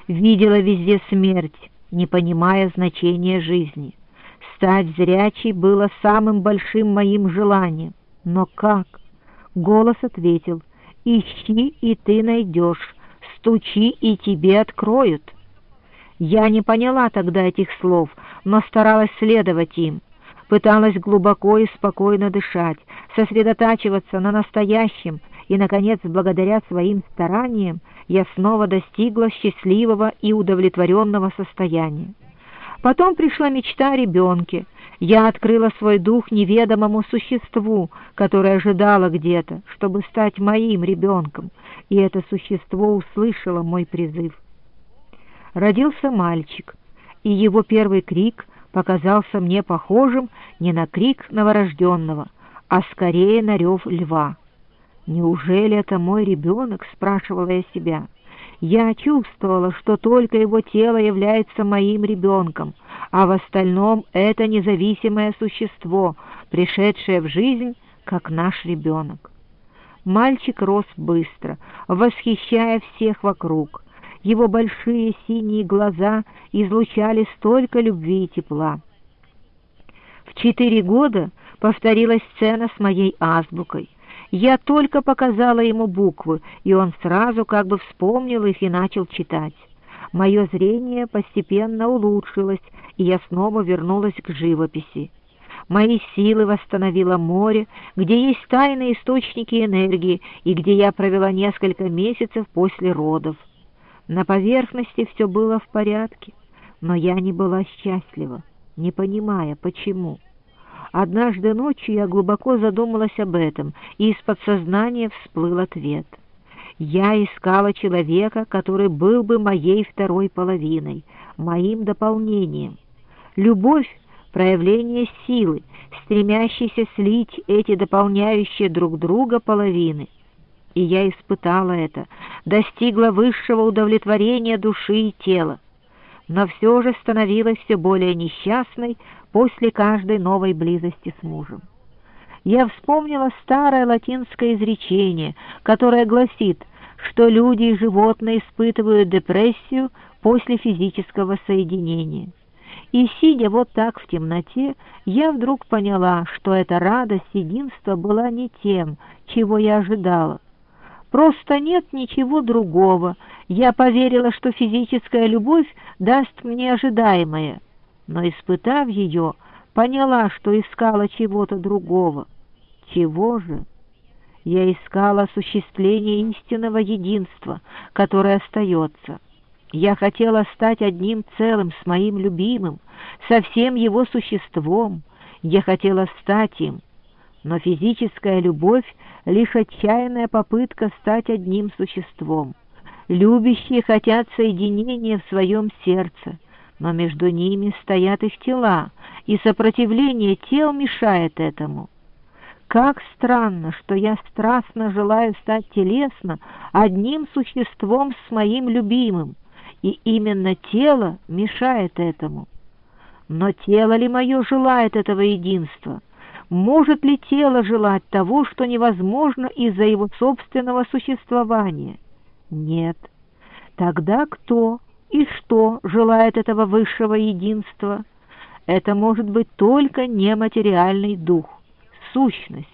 Видела везде смерть, не понимая значения жизни. Стать зрячей было самым большим моим желанием. Но как? Голос ответил: «Ищи, и ты найдешь, стучи, и тебе откроют». Я не поняла тогда этих слов, но старалась следовать им. Пыталась глубоко и спокойно дышать, сосредотачиваться на настоящем, и, наконец, благодаря своим стараниям, я снова достигла счастливого и удовлетворенного состояния. Потом пришла мечта о ребенке. Я открыла свой дух неведомому существу, которое ожидало где-то, чтобы стать моим ребенком, и это существо услышало мой призыв. Родился мальчик, и его первый крик показался мне похожим не на крик новорожденного, а скорее на рев льва. «Неужели это мой ребенок?» — спрашивала я себя. Я чувствовала, что только его тело является моим ребенком, а в остальном это независимое существо, пришедшее в жизнь, как наш ребенок. Мальчик рос быстро, восхищая всех вокруг. Его большие синие глаза излучали столько любви и тепла. В 4 года повторилась сцена с моей азбукой. Я только показала ему буквы, и он сразу как бы вспомнил их и начал читать. Мое зрение постепенно улучшилось, и я снова вернулась к живописи. Мои силы восстановило море, где есть тайные источники энергии, и где я провела несколько месяцев после родов. На поверхности все было в порядке, но я не была счастлива, не понимая, почему. Однажды ночью я глубоко задумалась об этом, и из подсознания всплыл ответ. Я искала человека, который был бы моей второй половиной, моим дополнением. Любовь — проявление силы, стремящейся слить эти дополняющие друг друга половины. И я испытала это, достигла высшего удовлетворения души и тела, но все же становилась все более несчастной после каждой новой близости с мужем. Я вспомнила старое латинское изречение, которое гласит, что люди и животные испытывают депрессию после физического соединения. И, сидя вот так в темноте, я вдруг поняла, что эта радость единства была не тем, чего я ожидала. Просто нет ничего другого. Я поверила, что физическая любовь даст мне ожидаемое, но, испытав ее, поняла, что искала чего-то другого. Чего же? Я искала осуществление истинного единства, которое остается. Я хотела стать одним целым с моим любимым, со всем его существом. Я хотела стать им. Но физическая любовь — лишь отчаянная попытка стать одним существом. Любящие хотят соединения в своем сердце, но между ними стоят их тела, и сопротивление тел мешает этому. Как странно, что я страстно желаю стать телесно одним существом с моим любимым, и именно тело мешает этому. Но тело ли мое желает этого единства? Может ли тело желать того, что невозможно из-за его собственного существования? Нет. Тогда кто и что желает этого высшего единства? Это может быть только нематериальный дух, сущность.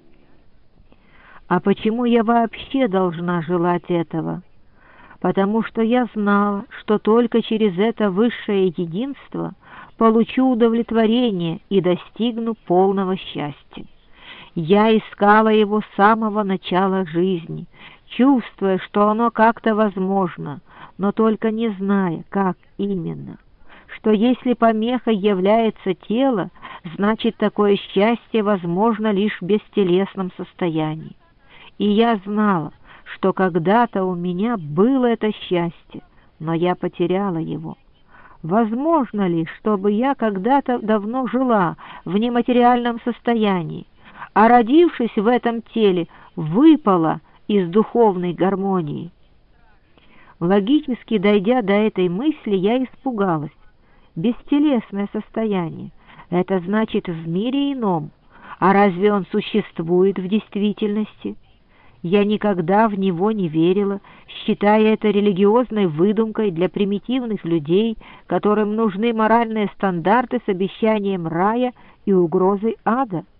А почему я вообще должна желать этого? Потому что я знала, что только через это высшее единство получу удовлетворение и достигну полного счастья. Я искала его с самого начала жизни, чувствуя, что оно как-то возможно, но только не зная, как именно. Что если помехой является тело, значит, такое счастье возможно лишь в бестелесном состоянии. И я знала, что когда-то у меня было это счастье, но я потеряла его. Возможно ли, чтобы я когда-то давно жила в нематериальном состоянии, а, родившись в этом теле, выпала из духовной гармонии? Логически дойдя до этой мысли, я испугалась. Бестелесное состояние — это значит в мире ином, а разве он существует в действительности? Я никогда в него не верила, считая это религиозной выдумкой для примитивных людей, которым нужны моральные стандарты с обещанием рая и угрозой ада.